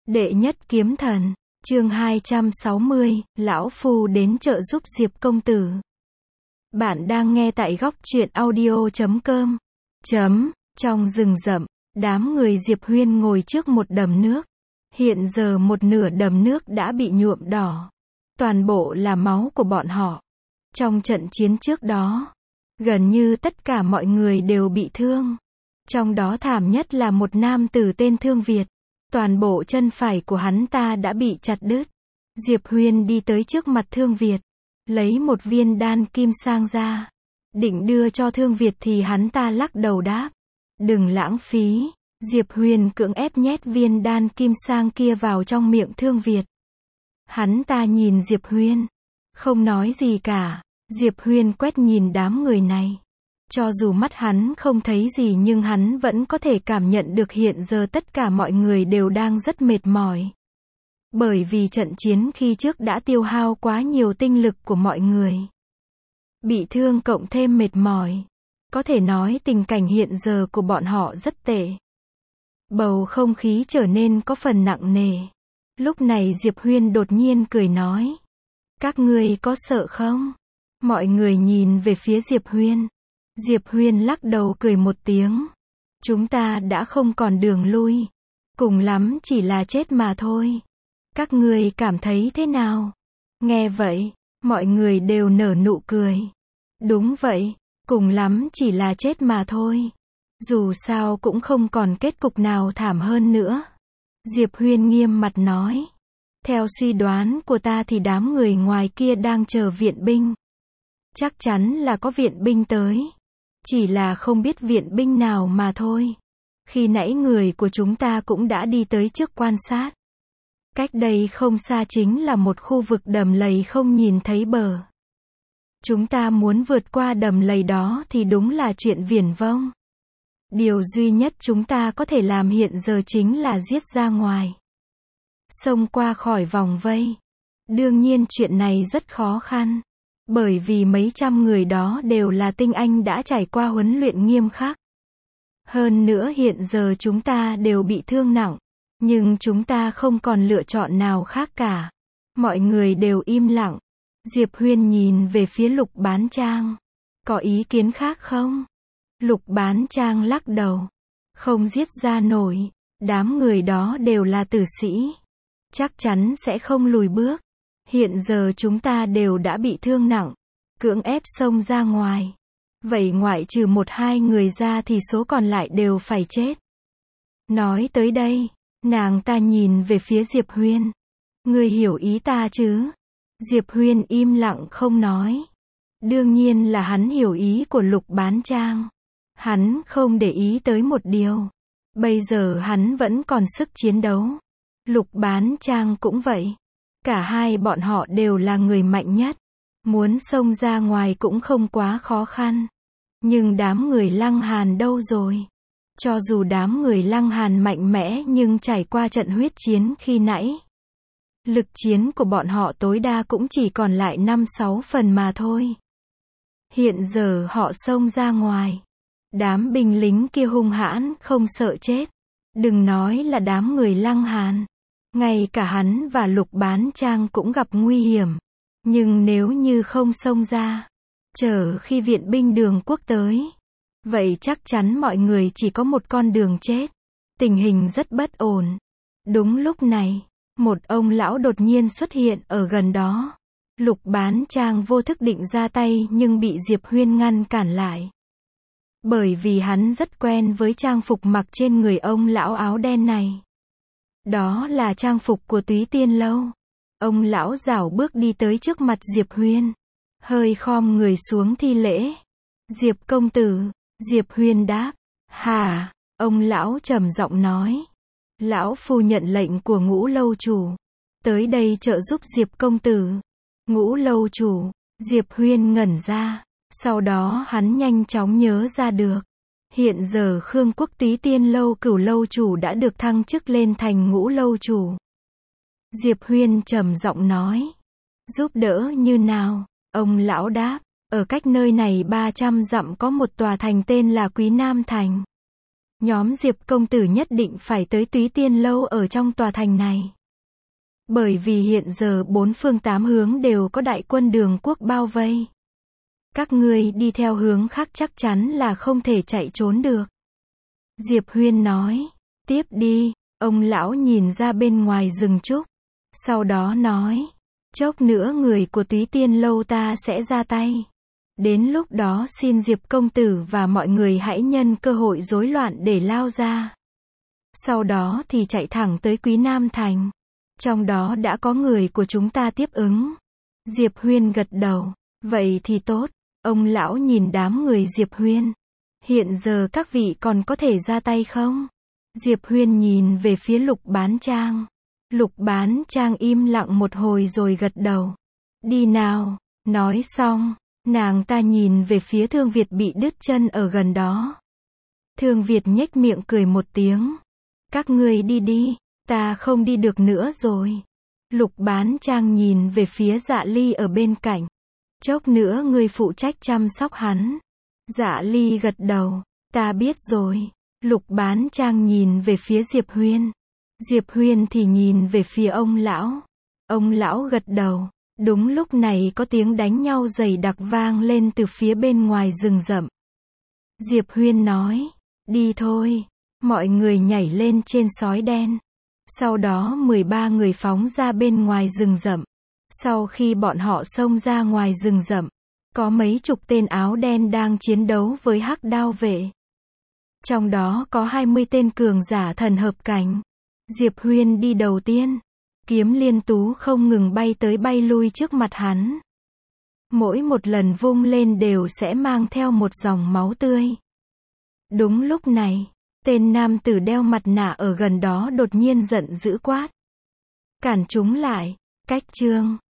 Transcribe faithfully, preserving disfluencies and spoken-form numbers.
Đệ nhất kiếm thần, chương hai trăm sáu mươi, lão phu đến trợ giúp Diệp công tử. Bạn đang nghe tại góc truyện audio chấm com. Chấm, trong rừng rậm, đám người Diệp Huyên ngồi trước một đầm nước. Hiện giờ một nửa đầm nước đã bị nhuộm đỏ. Toàn bộ là máu của bọn họ. Trong trận chiến trước đó, gần như tất cả mọi người đều bị thương. Trong đó thảm nhất là một nam tử tên Thương Việt. Toàn bộ chân phải của hắn ta đã bị chặt đứt. Diệp Huyên đi tới trước mặt Thương Việt, lấy một viên đan kim sang ra, định đưa cho Thương Việt thì hắn ta lắc đầu đáp, đừng lãng phí. Diệp Huyên cưỡng ép nhét viên đan kim sang kia vào trong miệng Thương Việt. Hắn ta nhìn Diệp Huyên, không nói gì cả. Diệp Huyên quét nhìn đám người này. Cho dù mắt hắn không thấy gì nhưng hắn vẫn có thể cảm nhận được hiện giờ tất cả mọi người đều đang rất mệt mỏi. Bởi vì trận chiến khi trước đã tiêu hao quá nhiều tinh lực của mọi người. Bị thương cộng thêm mệt mỏi. Có thể nói tình cảnh hiện giờ của bọn họ rất tệ. Bầu không khí trở nên có phần nặng nề. Lúc này Diệp Huyên đột nhiên cười nói. Các ngươi có sợ không? Mọi người nhìn về phía Diệp Huyên. Diệp Huyên lắc đầu cười một tiếng. Chúng ta đã không còn đường lui. Cùng lắm chỉ là chết mà thôi. Các ngươi cảm thấy thế nào? Nghe vậy, mọi người đều nở nụ cười. Đúng vậy, cùng lắm chỉ là chết mà thôi. Dù sao cũng không còn kết cục nào thảm hơn nữa. Diệp Huyên nghiêm mặt nói. Theo suy đoán của ta thì đám người ngoài kia đang chờ viện binh. Chắc chắn là có viện binh tới. Chỉ là không biết viện binh nào mà thôi. Khi nãy người của chúng ta cũng đã đi tới trước quan sát. Cách đây không xa chính là một khu vực đầm lầy không nhìn thấy bờ. Chúng ta muốn vượt qua đầm lầy đó thì đúng là chuyện viển vông. Điều duy nhất chúng ta có thể làm hiện giờ chính là giết ra ngoài. Xông qua khỏi vòng vây. Đương nhiên chuyện này rất khó khăn. Bởi vì mấy trăm người đó đều là tinh anh đã trải qua huấn luyện nghiêm khắc. Hơn nữa hiện giờ chúng ta đều bị thương nặng. Nhưng chúng ta không còn lựa chọn nào khác cả. Mọi người đều im lặng. Diệp Huyên nhìn về phía Lục Bán Trang. Có ý kiến khác không? Lục Bán Trang lắc đầu. Không giết ra nổi. Đám người đó đều là tử sĩ. Chắc chắn sẽ không lùi bước. Hiện giờ chúng ta đều đã bị thương nặng. Cưỡng ép xông ra ngoài. Vậy ngoại trừ một hai người ra thì số còn lại đều phải chết. Nói tới đây, nàng ta nhìn về phía Diệp Huyên. Ngươi hiểu ý ta chứ? Diệp Huyên im lặng không nói. Đương nhiên là hắn hiểu ý của Lục Bán Trang. Hắn không để ý tới một điều. Bây giờ hắn vẫn còn sức chiến đấu. Lục Bán Trang cũng vậy. Cả hai bọn họ đều là người mạnh nhất. Muốn xông ra ngoài cũng không quá khó khăn. Nhưng đám người Lăng Hàn đâu rồi? Cho dù đám người Lăng Hàn mạnh mẽ nhưng trải qua trận huyết chiến khi nãy. Lực chiến của bọn họ tối đa cũng chỉ còn lại năm sáu phần mà thôi. Hiện giờ họ xông ra ngoài. Đám binh lính kia hung hãn không sợ chết. Đừng nói là đám người Lăng Hàn. Ngay cả hắn và Lục Bán Trang cũng gặp nguy hiểm. Nhưng nếu như không xông ra, chờ khi viện binh Đường Quốc tới, vậy chắc chắn mọi người chỉ có một con đường chết. Tình hình rất bất ổn. Đúng lúc này, một ông lão đột nhiên xuất hiện ở gần đó. Lục Bán Trang vô thức định ra tay nhưng bị Diệp Huyên ngăn cản lại. Bởi vì hắn rất quen với trang phục mặc trên người ông lão áo đen này. Đó là trang phục của Túy Tiên Lâu. Ông lão rảo bước đi tới trước mặt Diệp Huyên. Hơi khom người xuống thi lễ. Diệp công tử. Diệp Huyên đáp. Hả? Ông lão trầm giọng nói. Lão phu nhận lệnh của Ngũ lâu chủ. Tới đây trợ giúp Diệp công tử. Ngũ lâu chủ. Diệp Huyên ngẩn ra. Sau đó hắn nhanh chóng nhớ ra được. Hiện giờ Khương Quốc Túy Tiên Lâu Cửu lâu chủ đã được thăng chức lên thành Ngũ lâu chủ. Diệp Huyên trầm giọng nói. Giúp đỡ như nào? Ông lão đáp. Ở cách nơi này ba trăm dặm có một tòa thành tên là Quý Nam Thành. Nhóm Diệp công tử nhất định phải tới Túy Tiên lâu ở trong tòa thành này. Bởi vì hiện giờ bốn phương tám hướng đều có đại quân Đường quốc bao vây. Các ngươi đi theo hướng khác chắc chắn là không thể chạy trốn được. Diệp Huyên nói, tiếp đi, ông lão nhìn ra bên ngoài rừng trúc. Sau đó nói, chốc nữa người của Túy Tiên lâu ta sẽ ra tay. Đến lúc đó xin Diệp công tử và mọi người hãy nhân cơ hội rối loạn để lao ra. Sau đó thì chạy thẳng tới Quý Nam Thành. Trong đó đã có người của chúng ta tiếp ứng. Diệp Huyên gật đầu, vậy thì tốt. Ông lão nhìn đám người Diệp Huyên. Hiện giờ các vị còn có thể ra tay không? Diệp Huyên nhìn về phía Lục Bán Trang. Lục Bán Trang im lặng một hồi rồi gật đầu. Đi nào. Nói xong, nàng ta nhìn về phía Thương Việt bị đứt chân ở gần đó. Thương Việt nhếch miệng cười một tiếng. Các ngươi đi đi, ta không đi được nữa rồi. Lục Bán Trang nhìn về phía Dạ Ly ở bên cạnh. Chốc nữa ngươi phụ trách chăm sóc hắn. Dạ Ly gật đầu, ta biết rồi. Lục Bán Trang nhìn về phía Diệp Huyên. Diệp Huyên thì nhìn về phía ông lão. Ông lão gật đầu. Đúng lúc này có tiếng đánh nhau dày đặc vang lên từ phía bên ngoài rừng rậm. Diệp Huyên nói, đi thôi. Mọi người nhảy lên trên sói đen. Sau đó mười ba người phóng ra bên ngoài rừng rậm. Sau khi bọn họ xông ra ngoài rừng rậm, có mấy chục tên áo đen đang chiến đấu với hắc đao vệ. Trong đó có hai mươi tên cường giả thần hợp cảnh. Diệp Huyên đi đầu tiên. Kiếm liên tú không ngừng bay tới bay lui trước mặt hắn. Mỗi một lần vung lên đều sẽ mang theo một dòng máu tươi. Đúng lúc này, tên nam tử đeo mặt nạ ở gần đó đột nhiên giận dữ quát. Cản chúng lại, cách chương.